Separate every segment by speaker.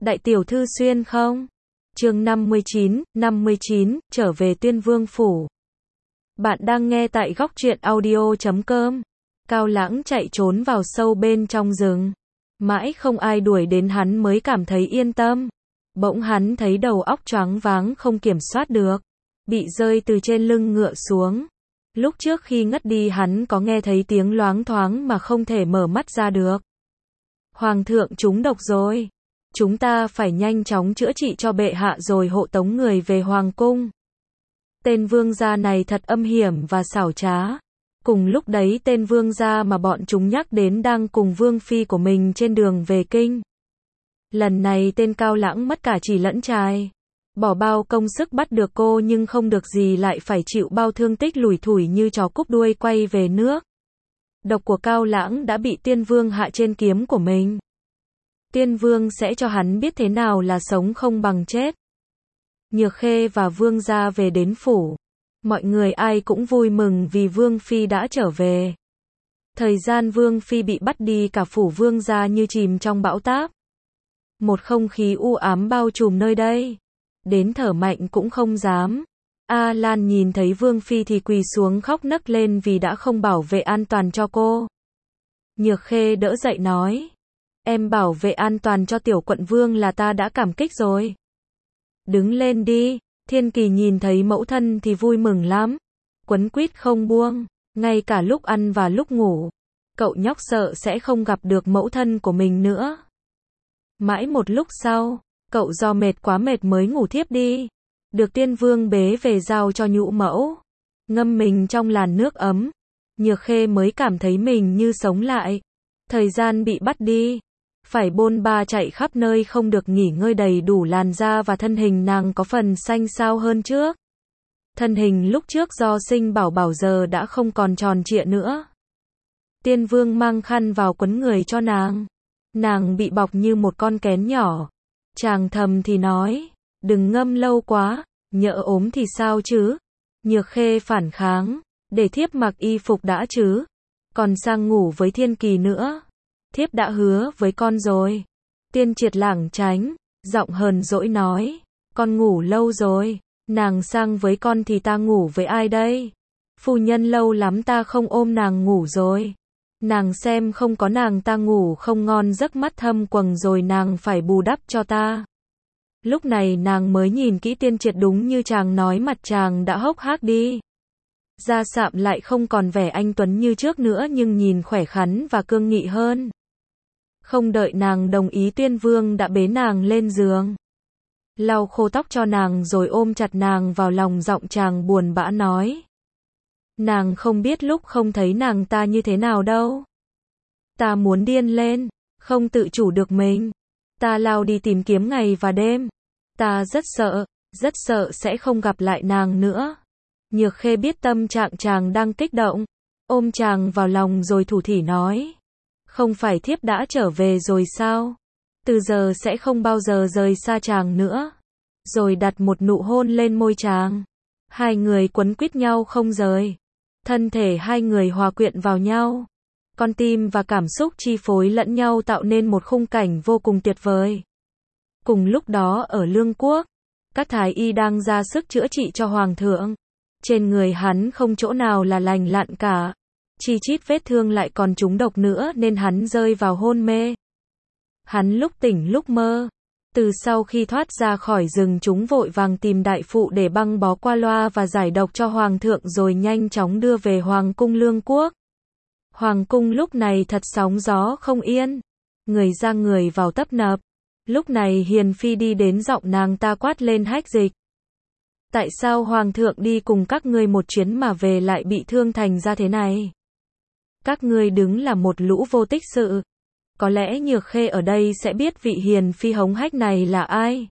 Speaker 1: Đại tiểu thư xuyên không? Chương 59, trở về Tuyên Vương phủ. Bạn đang nghe tại góc truyện audio.com. Cao Lãng chạy trốn vào sâu bên trong rừng. Mãi không ai đuổi đến hắn mới cảm thấy yên tâm. Bỗng hắn thấy đầu óc choáng váng không kiểm soát được. Bị rơi từ trên lưng ngựa xuống. Lúc trước khi ngất đi hắn có nghe thấy tiếng loáng thoáng mà không thể mở mắt ra được. Hoàng thượng trúng độc rồi. Chúng ta phải nhanh chóng chữa trị cho bệ hạ rồi hộ tống người về hoàng cung. Tên vương gia này thật âm hiểm và xảo trá. Cùng lúc đấy tên vương gia mà bọn chúng nhắc đến đang cùng vương phi của mình trên đường về kinh. Lần này tên Cao Lãng mất cả chỉ lẫn trai. Bỏ bao công sức bắt được cô nhưng không được gì lại phải chịu bao thương tích lủi thủi như chó cúp đuôi quay về nước. Độc của Cao Lãng đã bị Tiên Vương hạ trên kiếm của mình. Tiên Vương sẽ cho hắn biết thế nào là sống không bằng chết. Nhược Khê và Vương gia về đến phủ. Mọi người ai cũng vui mừng vì Vương phi đã trở về. Thời gian Vương phi bị bắt đi cả phủ Vương gia như chìm trong bão táp. Một không khí u ám bao trùm nơi đây. Đến thở mạnh cũng không dám. A Lan nhìn thấy Vương phi thì quỳ xuống khóc nấc lên vì đã không bảo vệ an toàn cho cô. Nhược Khê đỡ dậy nói. Em bảo vệ an toàn cho tiểu quận vương là ta đã cảm kích rồi. Đứng lên đi. Thiên Kỳ nhìn thấy mẫu thân thì vui mừng lắm. Quấn quýt không buông. Ngay cả lúc ăn và lúc ngủ. Cậu nhóc sợ sẽ không gặp được mẫu thân của mình nữa. Mãi một lúc sau, cậu do mệt quá mệt mới ngủ thiếp đi. Được Tiên Vương bế về giao cho nhũ mẫu. Ngâm mình trong làn nước ấm. Nhược Khê mới cảm thấy mình như sống lại. Thời gian bị bắt đi. Phải bôn ba chạy khắp nơi không được nghỉ ngơi đầy đủ, làn da và thân hình nàng có phần xanh xao hơn trước. Thân hình lúc trước do sinh bảo bảo giờ đã không còn tròn trịa nữa. Tiên Vương mang khăn vào quấn người cho nàng. Nàng bị bọc như một con kén nhỏ. Chàng thầm thì nói, đừng ngâm lâu quá, nhỡ ốm thì sao chứ. Nhược Khê phản kháng, để thiếp mặc y phục đã chứ. Còn sang ngủ với Thiên Kỳ nữa. Thiếp đã hứa với con rồi. Tiên Triệt lảng tránh, giọng hờn dỗi nói, con ngủ lâu rồi, nàng sang với con thì ta ngủ với ai đây? Phu nhân lâu lắm ta không ôm nàng ngủ rồi. Nàng xem không có nàng ta ngủ không ngon giấc, mắt thâm quầng rồi nàng phải bù đắp cho ta. Lúc này nàng mới nhìn kỹ Tiên Triệt, đúng như chàng nói, mặt chàng đã hốc hác đi. Da sạm lại không còn vẻ anh tuấn như trước nữa nhưng nhìn khỏe khoắn và cương nghị hơn. Không đợi nàng đồng ý Tiên Vương đã bế nàng lên giường. Lau khô tóc cho nàng rồi ôm chặt nàng vào lòng, giọng chàng buồn bã nói. Nàng không biết lúc không thấy nàng ta như thế nào đâu. Ta muốn điên lên, không tự chủ được mình. Ta lao đi tìm kiếm ngày và đêm. Ta rất sợ sẽ không gặp lại nàng nữa. Nhược Khê biết tâm trạng chàng đang kích động. Ôm chàng vào lòng rồi thủ thỉ nói. Không phải thiếp đã trở về rồi sao? Từ giờ sẽ không bao giờ rời xa chàng nữa. Rồi đặt một nụ hôn lên môi chàng. Hai người quấn quýt nhau không rời. Thân thể hai người hòa quyện vào nhau. Con tim và cảm xúc chi phối lẫn nhau tạo nên một khung cảnh vô cùng tuyệt vời. Cùng lúc đó ở Lương Quốc, các thái y đang ra sức chữa trị cho hoàng thượng. Trên người hắn không chỗ nào là lành lặn cả. Chi chít vết thương lại còn trúng độc nữa nên hắn rơi vào hôn mê. Hắn lúc tỉnh lúc mơ. Từ sau khi thoát ra khỏi rừng chúng vội vàng tìm đại phụ để băng bó qua loa và giải độc cho hoàng thượng rồi nhanh chóng đưa về hoàng cung Lương Quốc. Hoàng cung lúc này thật sóng gió không yên. Người ra người vào tấp nập. Lúc này Hiền Phi đi đến, giọng nàng ta quát lên Hách Dịch. Tại sao hoàng thượng đi cùng các ngươi một chuyến mà về lại bị thương thành ra thế này? Các ngươi đứng là một lũ vô tích sự. Có lẽ Nhược Khê ở đây sẽ biết vị Hiền Phi hống hách này là ai.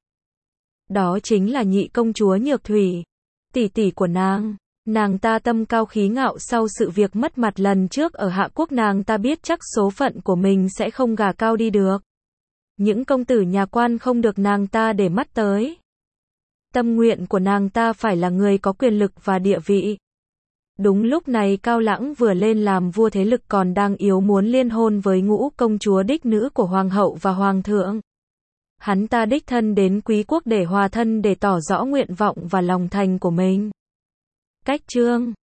Speaker 1: Đó chính là nhị công chúa Nhược Thủy, tỷ tỷ của nàng. Nàng ta tâm cao khí ngạo, sau sự việc mất mặt lần trước ở Hạ Quốc nàng ta biết chắc số phận của mình sẽ không gả cao đi được. Những công tử nhà quan không được nàng ta để mắt tới. Tâm nguyện của nàng ta phải là người có quyền lực và địa vị. Đúng lúc này Cao Lãng vừa lên làm vua, thế lực còn đang yếu, muốn liên hôn với ngũ công chúa đích nữ của hoàng hậu và hoàng thượng. Hắn ta đích thân đến Quý quốc để hòa thân để tỏ rõ nguyện vọng và lòng thành của mình. Cách chương